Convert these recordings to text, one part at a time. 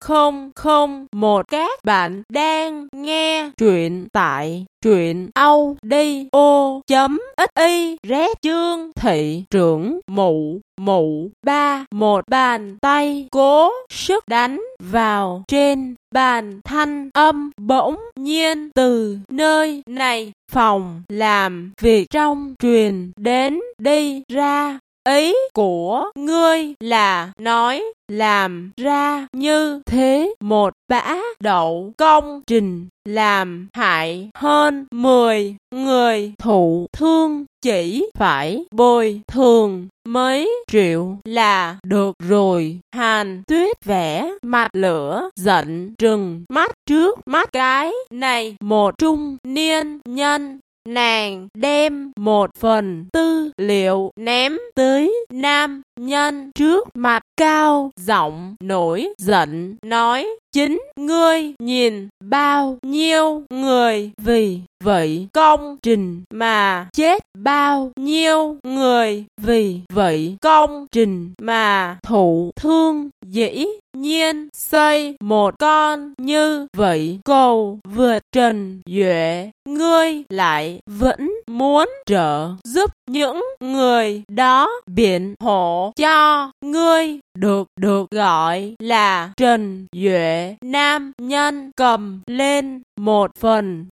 1001. Các bạn đang nghe truyện tại truyện audio.fiz. Chương thị trưởng mụ 3. Một bàn tay cố sức đánh vào trên bàn, thanh âm bỗng nhiên từ nơi này phòng làm việc trong truyền đến. Đi ra. Ý của ngươi là nói làm ra như thế một bã đậu công trình làm hại hơn 10 người thụ thương, chỉ phải bồi thường mấy triệu là được rồi. Hàn Tuyết vẽ mặt lửa giận trừng mắt trước mắt cái này một trung niên nhân. Nàng đem một phần tư liệu ném tới nam nhân trước mặt, cao giọng nổi giận nói: chính ngươi nhìn bao nhiêu người vì vậy công trình mà chết, bao nhiêu người vì vậy công trình mà thụ thương. Dĩ nhiên xây một con như vậy cầu vượt Trần Duệ, ngươi lại vẫn muốn trợ giúp những người đó biện hộ cho ngươi. Được gọi là Trần Duệ nam nhân cầm lên một phần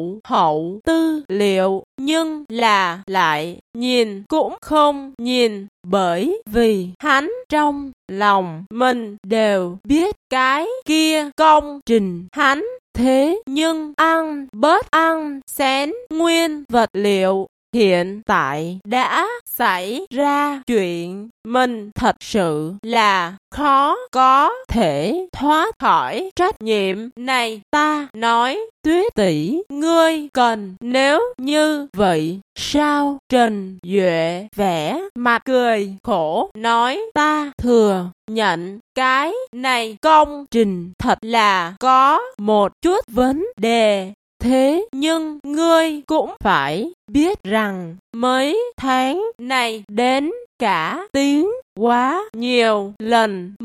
hậu tư liệu, nhưng là lại nhìn cũng không nhìn, bởi vì hắn trong lòng mình đều biết cái kia công trình hắn thế nhưng ăn bớt ăn xén nguyên vật liệu. Hiện tại đã xảy ra chuyện, mình thật sự là khó có thể thoát khỏi trách nhiệm này. Ta nói Tuyết tỷ, ngươi cần nếu như vậy sao? Trần Duệ vẽ mặt cười khổ nói: ta thừa nhận cái này công trình thật là có một chút vấn đề. Thế nhưng ngươi cũng phải biết rằng mấy tháng này đến cả tiếng quá nhiều lần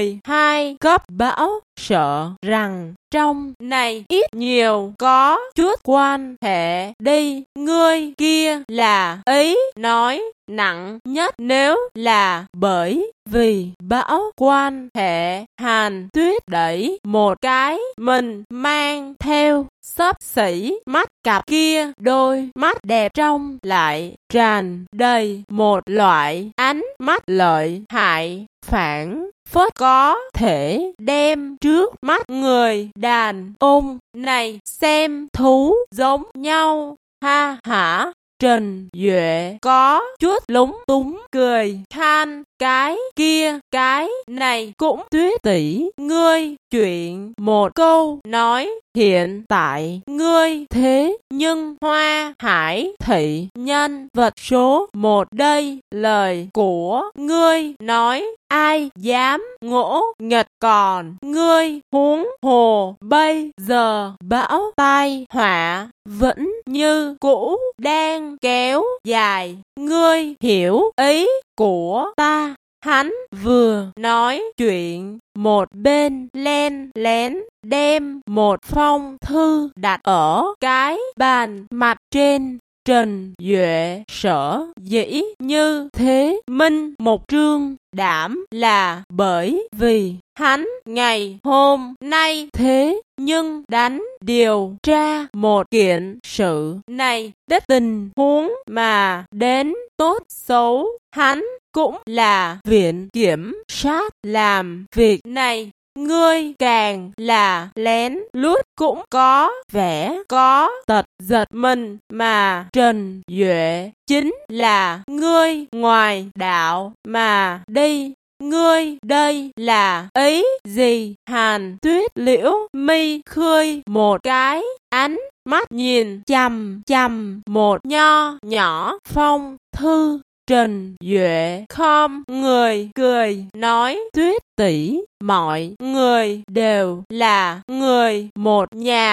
12 cấp bão, sợ rằng trong này ít nhiều có chút quan hệ đi. Ngươi kia là ý nói nặng nhất, nếu là bởi vì bão quan hệ. Hàn Tuyết đẩy một cái mình mang theo xấp xỉ mắt cặp kia, đôi mắt đẹp trong lại tràn đầy một loại ánh mắt lợi hại phảng phất có thể đem trước mắt người đàn ông này xem thú giống nhau. Ha hả. Trần Duệ có chút lúng túng cười khan: cái kia cái này cũng Tuyết tỷ ngươi chuyện một câu nói, hiện tại ngươi thế nhưng Hoa Hải thị nhân vật số 1 đây. Lời của ngươi nói ai dám ngỗ nghịch, còn ngươi huống hồ bây giờ bão tai họa vẫn như cũ đang kéo dài. Ngươi hiểu ý của ta. Hắn vừa nói chuyện, một bên len lén đem một phong thư đặt ở cái bàn mặt trên. Trần Duệ sở dĩ như thế minh một trương đảm là bởi vì hắn ngày hôm nay thế nhưng đánh điều tra một kiện sự này, đích tình huống mà đến tốt xấu hắn cũng là viện kiểm sát làm việc này. Ngươi càng là lén lút cũng có vẻ có tật giật mình mà. Trần Duệ chính là ngươi ngoài đạo mà đi. Ngươi đây là ý gì? Hàn Tuyết liễu mi khơi một cái, ánh mắt nhìn chằm chằm một nho nhỏ phong thư. Trần Duệ khom người cười nói: Tuyết tỷ, mọi người đều là người một nhà,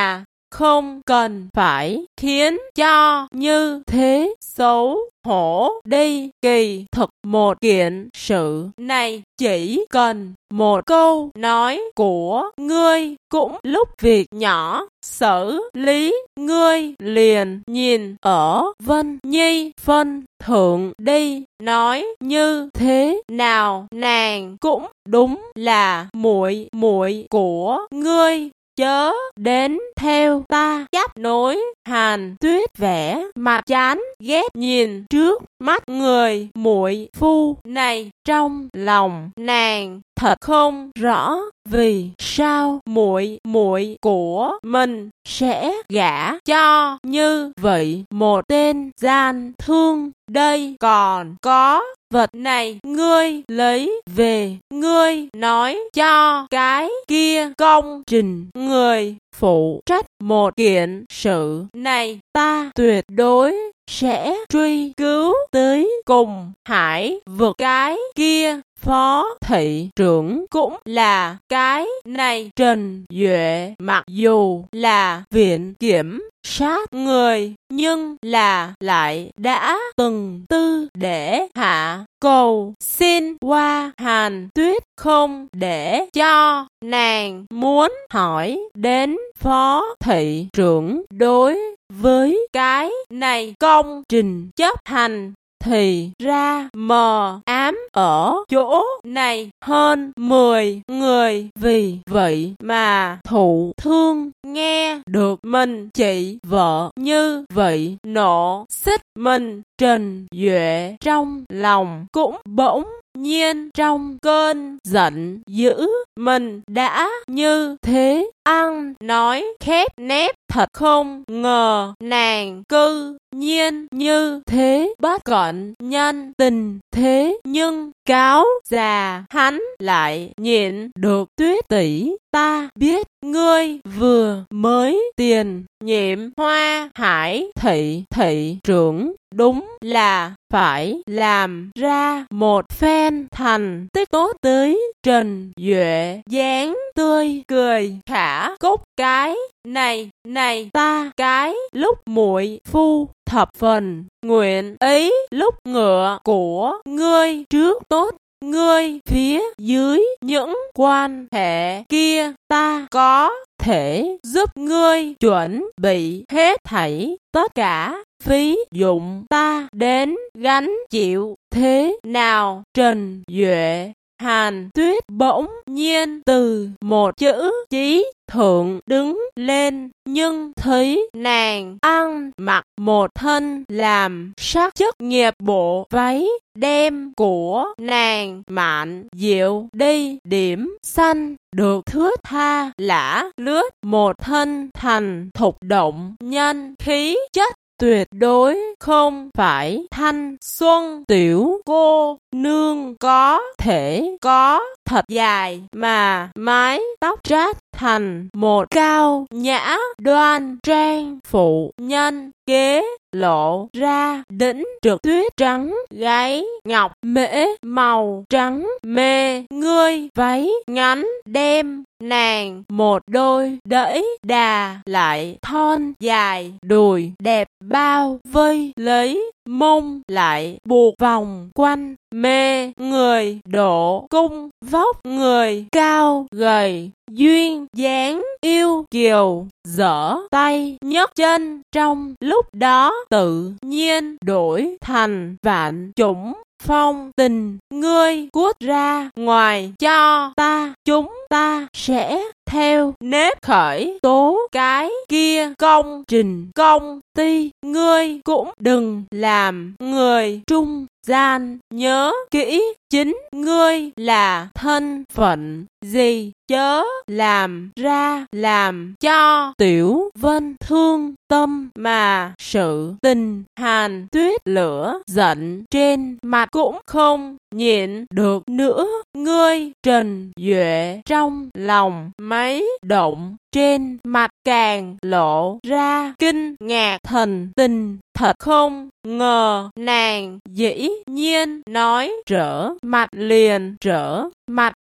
không cần phải khiến cho như thế xấu hổ đi. Kỳ thực một kiện sự này chỉ cần một câu nói của ngươi, cũng lúc việc nhỏ xử lý, ngươi liền nhìn ở Vân Nhi phân thượng đi. Nói như thế nào nàng cũng đúng là muội muội của ngươi, chớ đến theo ta chấp nối. Hàn Tuyết vẻ mặt chán ghét nhìn trước mắt người muội phu này, trong lòng nàng thật không rõ vì sao muội muội của mình sẽ gả cho như vậy một tên gian thương. Đây còn có vật này ngươi lấy về, ngươi nói cho cái kia công trình người phụ trách một kiện sự này, ta tuyệt đối sẽ truy cứu tới cùng. Hải vực cái kia phó thị trưởng cũng là cái này. Trần Duệ mặc dù là viện kiểm sát người, nhưng là lại đã từng tư để hạ cầu xin qua Hàn Tuyết, không để cho nàng muốn hỏi đến phó thị trưởng đối với cái này công trình chấp hành. Thì ra mờ ám ở chỗ này hơn 10 người, vì vậy mà thụ thương. Nghe được mình chị vợ như vậy nộ xích mình, Trần Duệ trong lòng cũng bỗng nhiên trong cơn giận dữ. Mình đã như thế ăn nói khép nép, thật không ngờ nàng cư nhiên như thế bất cẩn nhân tình. Thế nhưng cáo già hắn lại nhịn được. Tuyết tỷ, ta biết ngươi vừa mới tiền nhiệm Hoa Hải thị trưởng, đúng là phải làm ra một phen thành tích tốt tới. Trần Duệ dáng tươi cười khả cúc, cái này ta cái lúc muội phu thập phần nguyện ý lúc ngựa của ngươi trước tốt. Ngươi phía dưới những quan hệ kia ta có thể giúp ngươi chuẩn bị hết thảy, tất cả phí dụng ta đến gánh chịu, thế nào? Trần Duệ Hàn Tuyết bỗng nhiên từ một chữ chí thượng đứng lên, nhưng thấy nàng ăn mặc một thân làm sắc chất nghiệp bộ váy đem của nàng Mạn Diệu đi điểm xanh, được thướt tha lả lướt, một thân thành thục động nhân khí chất, tuyệt đối không phải thanh xuân tiểu cô nương có thể có. Thật dài mà mái tóc trát thành một cao nhã đoan trang phụ nhân, kế lộ ra đỉnh trượt tuyết trắng gáy ngọc mễ màu trắng mê ngươi, váy ngắn đem nàng một đôi đẫy đà lại thon dài đùi đẹp bao vây lấy, mông lại buộc vòng quanh mê người, độ cung vóc người cao gầy duyên dáng yêu kiều, giở tay nhấc chân trong lúc đó tự nhiên đổi thành vạn chủng phong tình. Ngươi cút ra ngoài cho ta, chúng ta sẽ theo nếp khởi tố cái kia công trình công ty. Ngươi cũng đừng làm người trung gian, nhớ kỹ chính ngươi là thân phận gì, chớ làm ra làm cho Tiểu Vân thương tâm mà sự tình. Hàn Tuyết lửa giận trên mặt cũng không nhịn được nữa. Ngươi Trần Duệ trong lòng mấy động, trên mặt càng lộ ra kinh ngạc thần tình. Thật không ngờ nàng dĩ nhiên nói trở mặt liền trở mặt,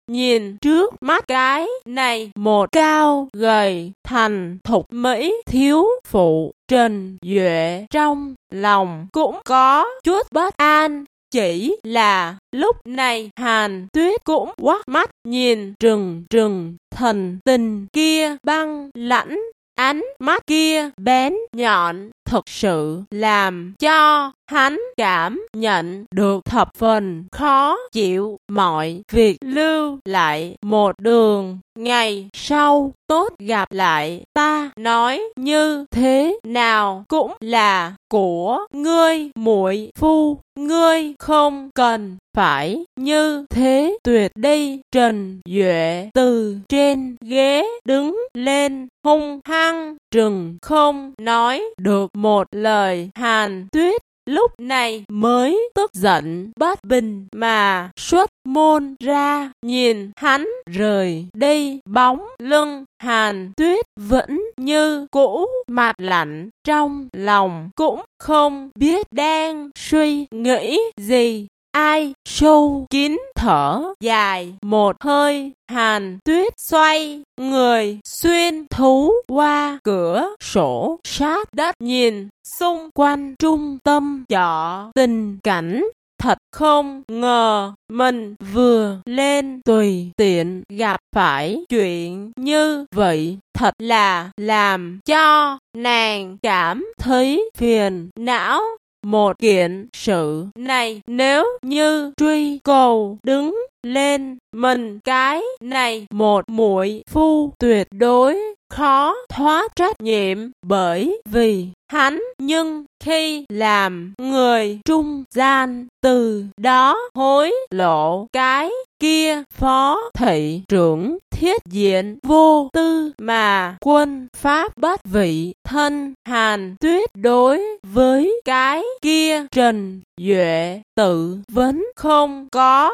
nhìn trước mắt cái này một cao gầy thành thục Mỹ thiếu phụ Trình Duệ trong lòng cũng có chút bất an. Chỉ là lúc này Hàn Tuyết cũng quắc mắt nhìn trừng trừng thần tình kia băng lãnh, ánh mắt kia bén nhọn thực sự làm cho hắn cảm nhận được thập phần khó chịu. Mọi việc lưu lại một đường, ngày sau tốt gặp lại ta nói như thế nào cũng là của ngươi muội phu, ngươi không cần phải như thế tuyệt đi. Trần Duệ từ trên ghế đứng lên hung hăng trừng không nói được một lời. Hàn Tuyết lúc này mới tức giận bất bình mà xuất môn ra, nhìn hắn rời đi, bóng lưng Hàn Tuyết vẫn như cũ mặt lạnh, trong lòng cũng không biết đang suy nghĩ gì. Ai sâu kín thở dài một hơi, Hàn Tuyết xoay người xuyên thấu qua cửa sổ sát đất nhìn xung quanh trung tâm trọ tình cảnh. Thật không ngờ mình vừa lên tùy tiện gặp phải chuyện như vậy, thật là làm cho nàng cảm thấy phiền não. Một kiện sự này nếu như truy cầu đứng lên mình cái này một muội phu tuyệt đối khó thoát trách nhiệm, bởi vì hắn nhưng khi làm người trung gian, từ đó hối lộ cái kia phó thị trưởng Thiết Diện vô tư mà quân pháp bất vị. Thân Hàn Tuyết đối với cái kia Trần Duệ tự vẫn không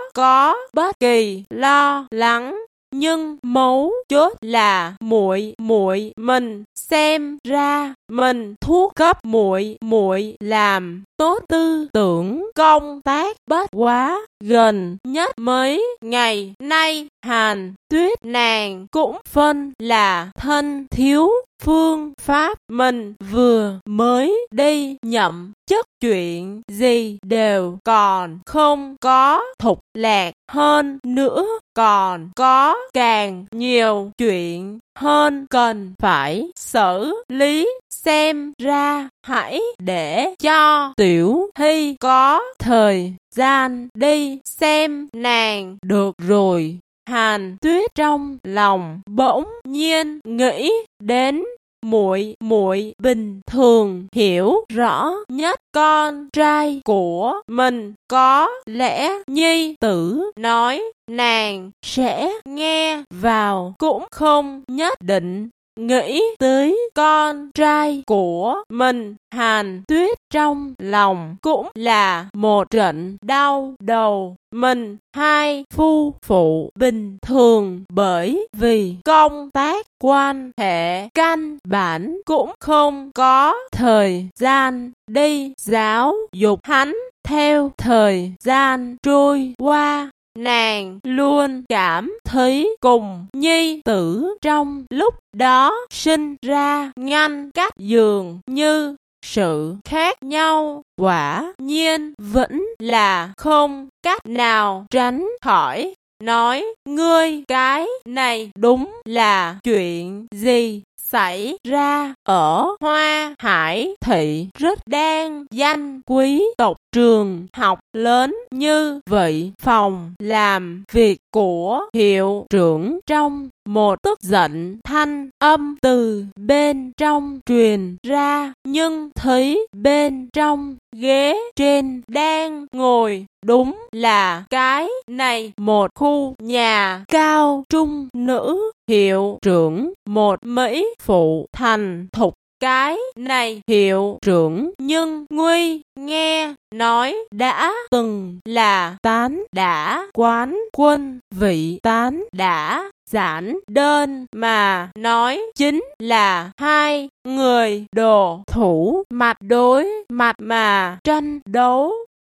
có bất kỳ lo lắng, nhưng mấu chốt là muội mình xem ra mình thuốc cấp muội làm tốt tư tưởng công tác. Bất quá gần nhất mấy ngày nay Hàn Tuyết nàng cũng phân là thân thiếu phương pháp, mình vừa mới đi nhậm chức, chuyện gì đều còn không có thục lạc, hơn nữa còn có càng nhiều chuyện hơn cần phải xử lý. Xem ra hãy để cho Tiểu Hy có thời gian đi xem nàng được rồi. Hàn Tuyết trong lòng bỗng nhiên nghĩ đến muội bình thường hiểu rõ nhất con trai của mình, có lẽ nhi tử nói nàng sẽ nghe vào cũng không nhất định. Nghĩ tới con trai của mình, Hàn Tuyết trong lòng cũng là một trận đau đầu. Mình hai phu phụ bình thường bởi vì công tác quan hệ căn bản cũng không có thời gian đi giáo dục hắn. Theo thời gian trôi qua, nàng luôn cảm thấy cùng nhi tử trong lúc đó sinh ra ngăn cách dường như sự khác nhau, quả nhiên vẫn là không cách nào tránh khỏi. Nói ngươi cái này đúng là chuyện gì xảy ra ở Hoa Hải Thị, rất đang danh quý tộc, trường học lớn như vậy. Phòng làm việc của hiệu trưởng trong một tức giận thanh âm từ bên trong truyền ra, nhưng thấy bên trong ghế trên đang ngồi đúng là cái này một khu nhà cao trung nữ hiệu trưởng, một Mỹ phụ thành thục. Cái này hiệu trưởng nhưng nguy nghe nói đã từng là tán đã quán quân, vị tán đã giản đơn mà nói chính là hai người đồ thủ mặt đối mặt mà tranh đấu.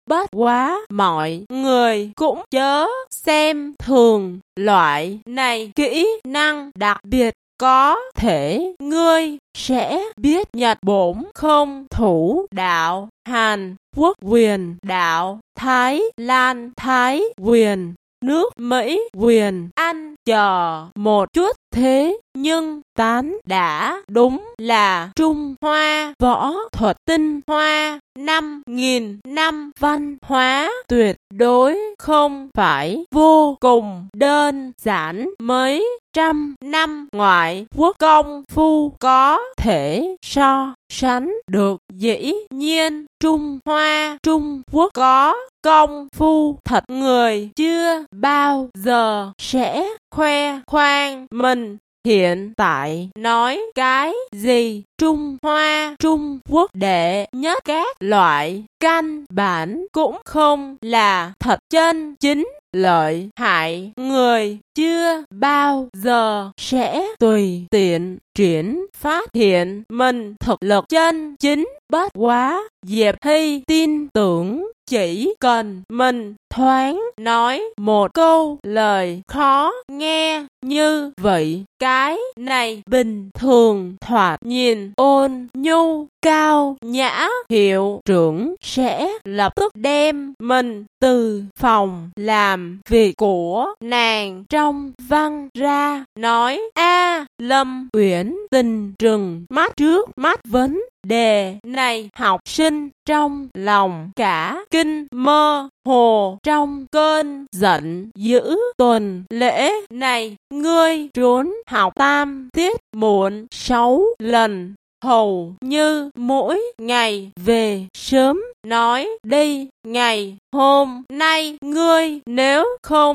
Bất quá mọi người cũng chớ xem thường loại này kỹ năng đặc biệt. Có thể ngươi sẽ biết Nhật bổn không thủ đạo, Hàn Quốc quyền đạo, Thái Lan Thái quyền, nước Mỹ quyền Anh chờ một chút. Thế nhưng tán đã đúng là Trung Hoa võ thuật tinh hoa, 5.000 năm văn hóa tuyệt đối không phải vô cùng đơn giản. Mấy trăm năm ngoại quốc công phu có thể so sánh được. Dĩ nhiên Trung Hoa Trung Quốc có công phu thật, người chưa bao giờ sẽ khoe khoang mình. Hiện tại nói cái gì Trung Hoa Trung Quốc đệ nhất, các loại căn bản cũng không là thật chân chính. Lợi hại người chưa bao giờ sẽ tùy tiện triển phát hiện mình thực lực chân chính. Bất quá Diệp Hy tin tưởng chỉ cần mình thoáng nói một câu lời khó nghe như vậy, cái này bình thường thoạt nhìn ôn nhu cao nhã hiệu trưởng sẽ lập tức đem mình từ phòng làm việc của nàng trong văn ra, nói: A Lâm Uyển Tình trừng mắt trước mắt vấn đề này. Học sinh trong lòng cả kinh, mơ hồ. Trong cơn giận dữ tuần lễ này, ngươi trốn học tam tiết muộn 6 lần, hầu như mỗi ngày về sớm. Nói đi, ngày hôm nay ngươi nếu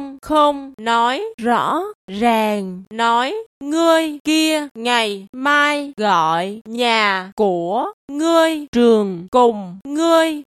không nói rõ ràng, nói ngươi kia ngày mai gọi nhà của ngươi trường cùng ngươi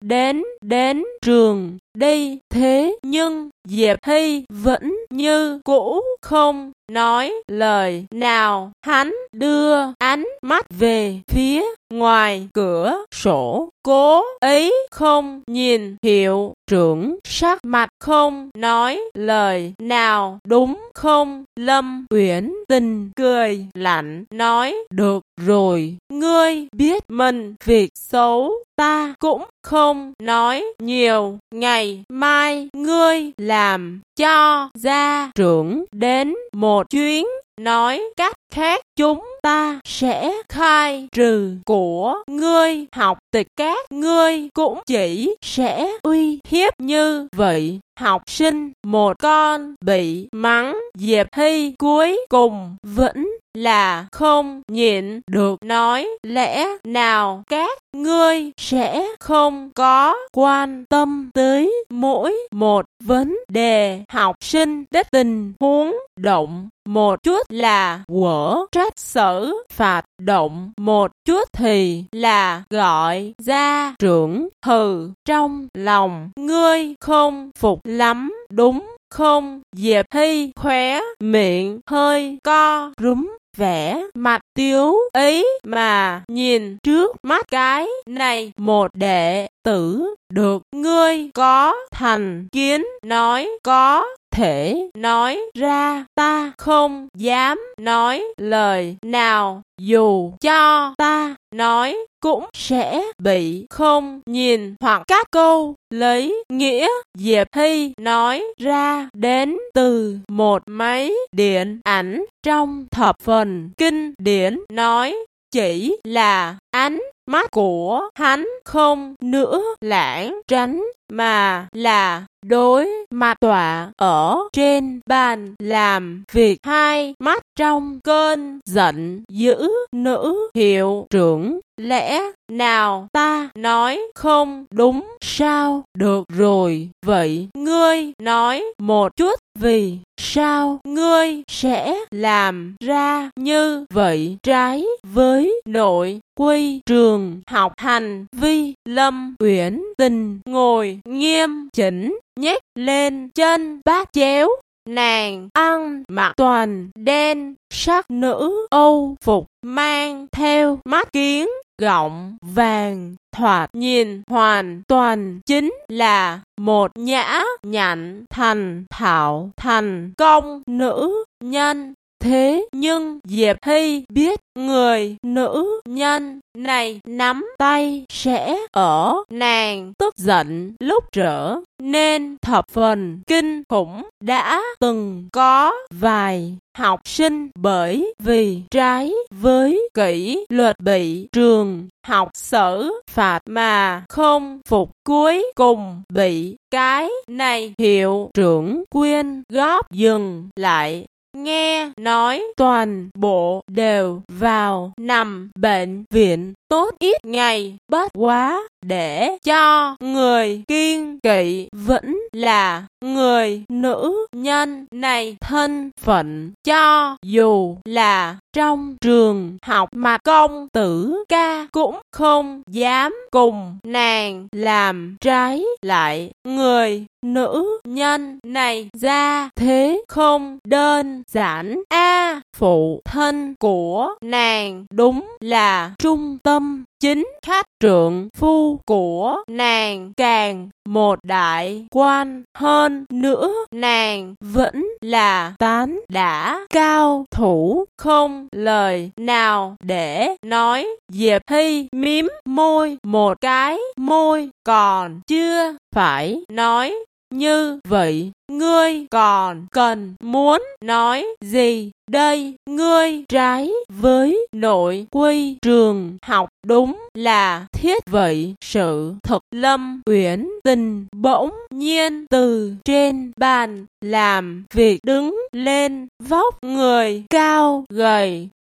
đến trường đi. Thế nhưng Diệp Hy vẫn như cũ không nói lời nào. Hắn đưa ánh mắt về phía ngoài cửa sổ, cố ý không nhìn hiệu trưởng, sắc mặt không nói lời nào. Đúng không? Lâm Uyển Tình cười lạnh nói: được rồi, ngươi biết mình việc xấu, ta cũng không nói nhiều. Ngày mai ngươi làm cho gia trưởng đến một chuyến, nói cách khác chúng ta sẽ khai trừ của ngươi học tịch, các ngươi cũng chỉ sẽ uy hiếp như vậy. Học sinh một con bị mắng. Diệp Hy cuối cùng vẫn là không nhịn được, nói: lẽ nào các ngươi sẽ không có quan tâm tới mỗi một vấn đề học sinh đích tình huống, động một chút là quở trách xử phạt, động một chút thì là gọi gia trưởng. Hừ, trong lòng ngươi không phục lắm đúng không? Diệp Hy khóe miệng hơi co rúm, vẻ mặt tiếu ý mà nhìn trước mắt cái này một đệ tử. Được, ngươi có thành kiến nói có thể nói ra, ta không dám nói lời nào, dù cho ta nói cũng sẽ bị không nhìn hoặc các câu lấy nghĩa Diệp Hy nói ra đến từ một mấy điện ảnh trong thập phần kinh điển, nói chỉ là ánh mắt của hắn không nữa lãng tránh, mà là đối mặt tọa ở trên bàn làm việc, hai mắt trong cơn giận dữ. Nữ hiệu trưởng, lẽ nào ta nói không đúng sao? Được rồi, vậy ngươi nói một chút, vì sao ngươi sẽ làm ra như vậy, trái với nội quy trường học hành vi? Lâm Uyển Tình ngồi nghiêm chỉnh, nhếch lên chân bát chéo. Nàng ăn mặc toàn đen, sắc nữ Âu phục, mang theo mắt kiếng gọng vàng, thoạt nhìn hoàn toàn chính là một nhã nhặn thành thạo thành công nữ nhân. Thế nhưng Diệp Hy biết người nữ nhân này nắm tay sẽ ở nàng tức giận lúc trở nên thập phần kinh khủng. Đã từng có vài học sinh bởi vì trái với kỷ luật bị trường học xử phạt mà không phục, cuối cùng bị cái này hiệu trưởng quyên góp dừng lại. Nghe nói toàn bộ đều vào nằm bệnh viện tốt ít ngày, bất quá để cho người kiêng kỵ vẫn là người nữ nhân này thân phận, cho dù là trong trường học mà công tử ca cũng không dám cùng nàng làm trái lại. Người nữ nhân này ra thế không đơn giản phụ thân của nàng đúng là trung tâm chính khách, trượng phu của nàng càng một đại quan, hơn nữa nàng vẫn là tán đã cao thủ, không lời nào để nói. Diệp Hy mím môi một cái, môi còn chưa phải nói. Như vậy, ngươi còn cần muốn nói gì đây? Ngươi trái với nội quy trường học đúng là thiết vậy. Sự thật Lâm Uyển Tình bỗng nhiên từ trên bàn làm việc đứng lên, vóc người cao gầy,